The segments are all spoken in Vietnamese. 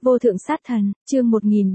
Vô thượng sát thần, chương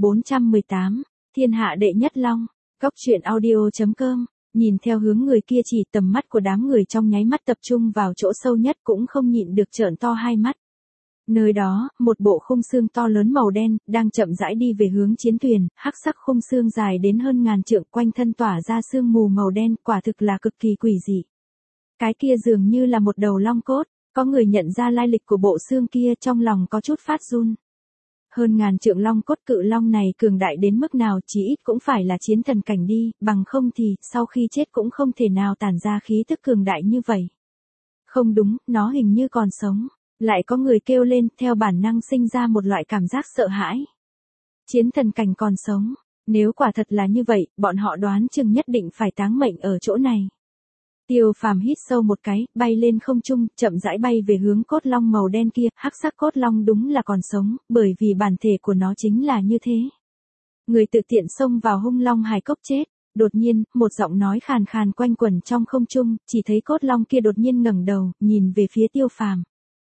1418, thiên hạ đệ nhất long, góc truyện audio.com, nhìn theo hướng người kia chỉ tầm mắt của đám người trong nháy mắt tập trung vào chỗ sâu nhất cũng không nhịn được trợn to hai mắt. Nơi đó, một bộ khung xương to lớn màu đen, đang chậm rãi đi về hướng chiến thuyền, hắc sắc khung xương dài đến hơn ngàn trượng quanh thân tỏa ra sương mù màu đen, quả thực là cực kỳ quỷ dị. Cái kia dường như là một đầu long cốt, có người nhận ra lai lịch của bộ xương kia trong lòng có chút phát run. Hơn ngàn trượng long cốt cự long này cường đại đến mức nào chí ít cũng phải là chiến thần cảnh đi, bằng không thì sau khi chết cũng không thể nào tản ra khí tức cường đại như vậy. Không đúng, nó hình như còn sống. Lại có người kêu lên theo bản năng sinh ra một loại cảm giác sợ hãi. Chiến thần cảnh còn sống, nếu quả thật là như vậy, bọn họ đoán chừng nhất định phải táng mệnh ở chỗ này. Tiêu Phàm hít sâu một cái, bay lên không trung, chậm rãi bay về hướng cốt long màu đen kia, hắc sắc cốt long đúng là còn sống, bởi vì bản thể của nó chính là như thế. Người tự tiện xông vào hung long hài cốc chết. Đột nhiên, một giọng nói khàn khàn quanh quẩn trong không trung, chỉ thấy cốt long kia đột nhiên ngẩng đầu, nhìn về phía Tiêu Phàm.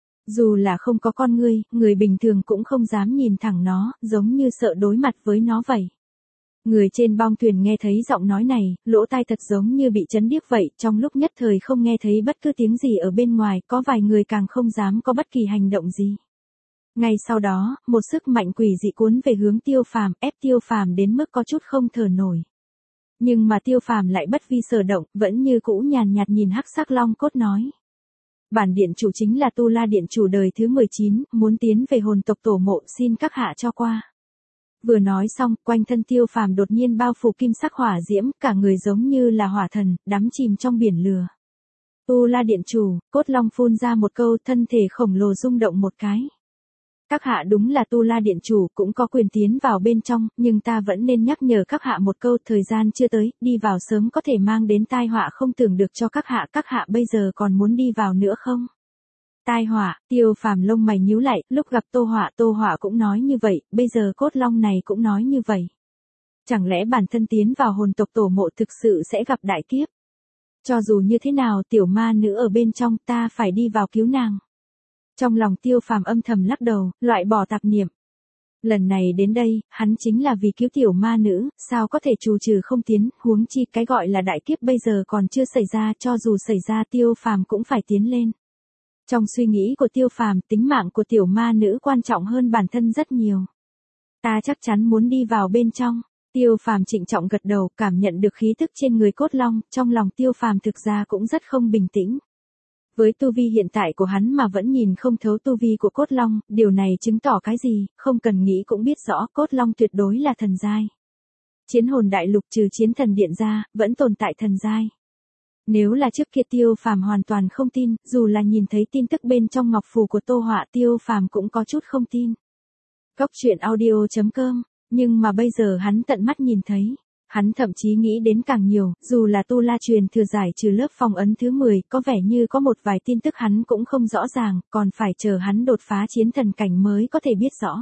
Dù là không có con ngươi, người bình thường cũng không dám nhìn thẳng nó, giống như sợ đối mặt với nó vậy. Người trên bong thuyền nghe thấy giọng nói này, lỗ tai thật giống như bị chấn điếc vậy, trong lúc nhất thời không nghe thấy bất cứ tiếng gì ở bên ngoài, có vài người càng không dám có bất kỳ hành động gì. Ngay sau đó, một sức mạnh quỷ dị cuốn về hướng Tiêu Phàm, ép Tiêu Phàm đến mức có chút không thở nổi. Nhưng mà Tiêu Phàm lại bất vi sở động, vẫn như cũ nhàn nhạt nhìn hắc sắc long cốt nói. Bản điện chủ chính là Tu La điện chủ đời thứ 19, muốn tiến về hồn tộc tổ mộ, xin các hạ cho qua. Vừa nói xong, quanh thân Tiêu Phàm đột nhiên bao phủ kim sắc hỏa diễm, cả người giống như là hỏa thần, đắm chìm trong biển lửa. Tu La điện chủ, cốt long phun ra một câu, thân thể khổng lồ rung động một cái. Các hạ đúng là Tu La điện chủ, cũng có quyền tiến vào bên trong, nhưng ta vẫn nên nhắc nhở các hạ một câu, thời gian chưa tới, đi vào sớm có thể mang đến tai họa không tưởng được cho các hạ bây giờ còn muốn đi vào nữa không? Tai họa, Tiêu Phàm lông mày nhíu lại, lúc gặp Tô Họa cũng nói như vậy, bây giờ cốt long này cũng nói như vậy. Chẳng lẽ bản thân tiến vào hồn tộc tổ mộ thực sự sẽ gặp đại kiếp? Cho dù như thế nào tiểu ma nữ ở bên trong ta phải đi vào cứu nàng. Trong lòng Tiêu Phàm âm thầm lắc đầu, loại bỏ tạp niệm. Lần này đến đây, hắn chính là vì cứu tiểu ma nữ, sao có thể trù trừ không tiến, huống chi cái gọi là đại kiếp bây giờ còn chưa xảy ra, cho dù xảy ra Tiêu Phàm cũng phải tiến lên. Trong suy nghĩ của Tiêu Phàm, tính mạng của tiểu ma nữ quan trọng hơn bản thân rất nhiều. Ta chắc chắn muốn đi vào bên trong. Tiêu Phàm trịnh trọng gật đầu, cảm nhận được khí tức trên người cốt long, trong lòng Tiêu Phàm thực ra cũng rất không bình tĩnh. Với tu vi hiện tại của hắn mà vẫn nhìn không thấu tu vi của cốt long, điều này chứng tỏ cái gì, không cần nghĩ cũng biết rõ, cốt long tuyệt đối là thần giai. Chiến hồn đại lục trừ chiến thần điện ra, vẫn tồn tại thần giai. Nếu là trước kia Tiêu Phàm hoàn toàn không tin, dù là nhìn thấy tin tức bên trong ngọc phù của Tô Họa, Tiêu Phàm cũng có chút không tin. Góc truyện audio.com, nhưng mà bây giờ hắn tận mắt nhìn thấy. Hắn thậm chí nghĩ đến càng nhiều, dù là Tu La truyền thừa giải trừ lớp phong ấn thứ 10, có vẻ như có một vài tin tức hắn cũng không rõ ràng, còn phải chờ hắn đột phá chiến thần cảnh mới có thể biết rõ.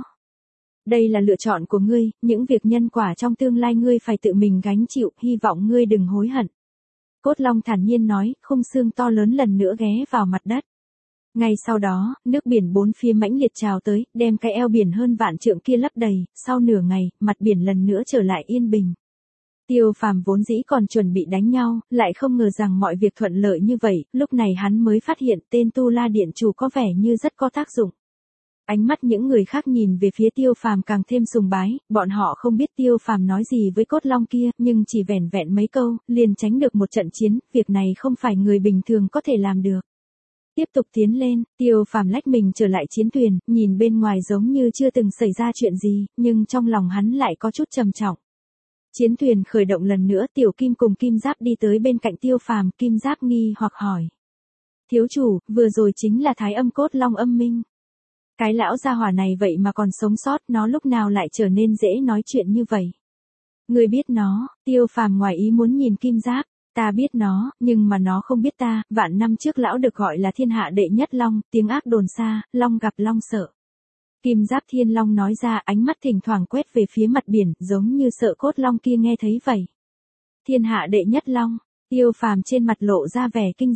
Đây là lựa chọn của ngươi, những việc nhân quả trong tương lai ngươi phải tự mình gánh chịu, hy vọng ngươi đừng hối hận. Cốt long thản nhiên nói, khung xương to lớn lần nữa ghé vào mặt đất. Ngay sau đó, nước biển bốn phía mãnh liệt trào tới, đem cái eo biển hơn vạn trượng kia lấp đầy, sau nửa ngày, mặt biển lần nữa trở lại yên bình. Tiêu Phàm vốn dĩ còn chuẩn bị đánh nhau, lại không ngờ rằng mọi việc thuận lợi như vậy, lúc này hắn mới phát hiện tên Tu La điện chủ có vẻ như rất có tác dụng. Ánh mắt những người khác nhìn về phía Tiêu Phàm càng thêm sùng bái, bọn họ không biết Tiêu Phàm nói gì với cốt long kia, nhưng chỉ vẻn vẹn mấy câu, liền tránh được một trận chiến, việc này không phải người bình thường có thể làm được. Tiếp tục tiến lên, Tiêu Phàm lách mình trở lại chiến thuyền, nhìn bên ngoài giống như chưa từng xảy ra chuyện gì, nhưng trong lòng hắn lại có chút trầm trọng. Chiến thuyền khởi động lần nữa, Tiểu Kim cùng Kim Giáp đi tới bên cạnh Tiêu Phàm, Kim Giáp nghi hoặc hỏi. Thiếu chủ, vừa rồi chính là Thái Âm Cốt Long Âm Minh. Cái lão gia hỏa này vậy mà còn sống sót, nó lúc nào lại trở nên dễ nói chuyện như vậy. Người biết nó, Tiêu Phàm ngoài ý muốn nhìn Kim Giáp, ta biết nó, nhưng mà nó không biết ta, vạn năm trước lão được gọi là thiên hạ đệ nhất long, tiếng ác đồn xa, long gặp long sợ. Kim Giáp Thiên Long nói ra, ánh mắt thỉnh thoảng quét về phía mặt biển, giống như sợ cốt long kia nghe thấy vậy. Thiên hạ đệ nhất long, Tiêu Phàm trên mặt lộ ra vẻ kinh dị.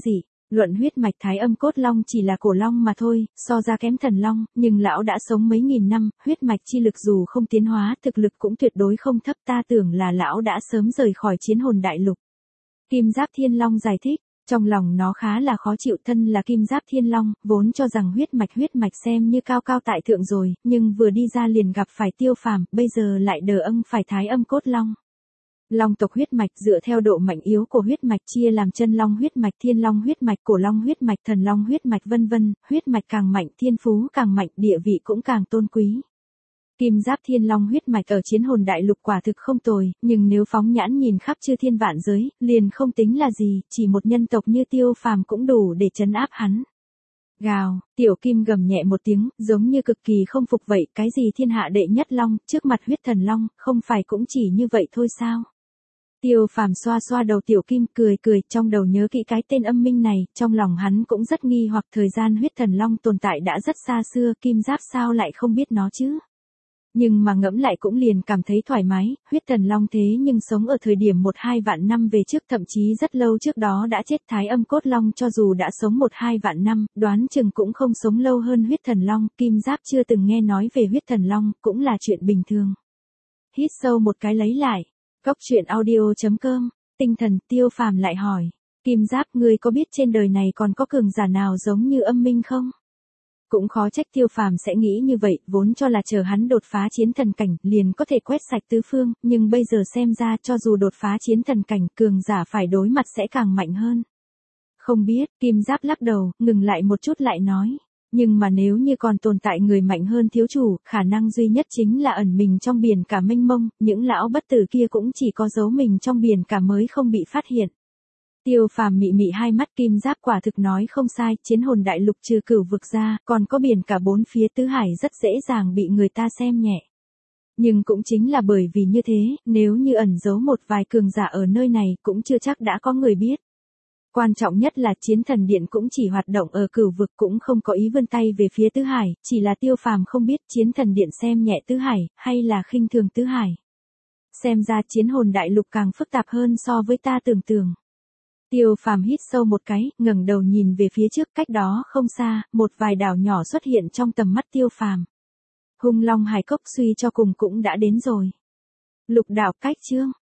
Luận huyết mạch Thái Âm Cốt Long chỉ là cổ long mà thôi, so ra kém thần long, nhưng lão đã sống mấy nghìn năm, huyết mạch chi lực dù không tiến hóa, thực lực cũng tuyệt đối không thấp, ta tưởng là lão đã sớm rời khỏi Chiến Hồn Đại Lục. Kim Giáp Thiên Long giải thích, trong lòng nó khá là khó chịu, thân là Kim Giáp Thiên Long, vốn cho rằng huyết mạch xem như cao cao tại thượng rồi, nhưng vừa đi ra liền gặp phải Tiêu Phàm, bây giờ lại đờ âng phải Thái Âm Cốt Long. Long tộc huyết mạch dựa theo độ mạnh yếu của huyết mạch chia làm chân long huyết mạch, thiên long huyết mạch, cổ long huyết mạch, thần long huyết mạch vân vân, huyết mạch càng mạnh thiên phú càng mạnh, địa vị cũng càng tôn quý. Kim Giáp Thiên Long huyết mạch ở Chiến Hồn Đại Lục quả thực không tồi, nhưng nếu phóng nhãn nhìn khắp chư thiên vạn giới, liền không tính là gì, chỉ một nhân tộc như Tiêu Phàm cũng đủ để trấn áp hắn. Gào, Tiểu Kim gầm nhẹ một tiếng, giống như cực kỳ không phục vậy, cái gì thiên hạ đệ nhất long, trước mặt huyết thần long, không phải cũng chỉ như vậy thôi sao? Tiêu Phàm xoa xoa đầu Tiểu Kim cười cười, trong đầu nhớ kỹ cái tên âm minh này, trong lòng hắn cũng rất nghi hoặc thời gian huyết thần long tồn tại đã rất xa xưa, Kim Giáp sao lại không biết nó chứ? Nhưng mà ngẫm lại cũng liền cảm thấy thoải mái, huyết thần long thế nhưng sống ở thời điểm 1-2 vạn năm về trước, thậm chí rất lâu trước đó đã chết. Thái Âm Cốt Long cho dù đã sống 1-2 vạn năm, đoán chừng cũng không sống lâu hơn huyết thần long, Kim Giáp chưa từng nghe nói về huyết thần long, cũng là chuyện bình thường. Hít sâu một cái lấy lại, Cốc Truyện Audio.com, tinh thần. Tiêu Phàm lại hỏi, Kim Giáp, ngươi có biết trên đời này còn có cường giả nào giống như âm minh không? Cũng khó trách Tiêu Phàm sẽ nghĩ như vậy, vốn cho là chờ hắn đột phá chiến thần cảnh, liền có thể quét sạch tứ phương, nhưng bây giờ xem ra cho dù đột phá chiến thần cảnh, cường giả phải đối mặt sẽ càng mạnh hơn. Không biết, Kim Giáp lắc đầu, ngừng lại một chút lại nói. Nhưng mà nếu như còn tồn tại người mạnh hơn thiếu chủ, khả năng duy nhất chính là ẩn mình trong biển cả mênh mông, những lão bất tử kia cũng chỉ có giấu mình trong biển cả mới không bị phát hiện. Tiêu Phàm mị mị hai mắt, Kim Giáp quả thực nói không sai, Chiến Hồn Đại Lục trừ Cửu Vực ra, còn có biển cả bốn phía tứ hải rất dễ dàng bị người ta xem nhẹ. Nhưng cũng chính là bởi vì như thế, nếu như ẩn giấu một vài cường giả ở nơi này, cũng chưa chắc đã có người biết. Quan trọng nhất là Chiến Thần Điện cũng chỉ hoạt động ở Cửu Vực, cũng không có ý vươn tay về phía tứ hải, chỉ là Tiêu Phàm không biết Chiến Thần Điện xem nhẹ tứ hải, hay là khinh thường tứ hải. Xem ra Chiến Hồn Đại Lục càng phức tạp hơn so với ta tưởng tượng. Tiêu Phàm hít sâu một cái, ngẩng đầu nhìn về phía trước, cách đó không xa, một vài đảo nhỏ xuất hiện trong tầm mắt Tiêu Phàm. Hung Long Hải Cốc suy cho cùng cũng đã đến rồi. Lục đảo cách chương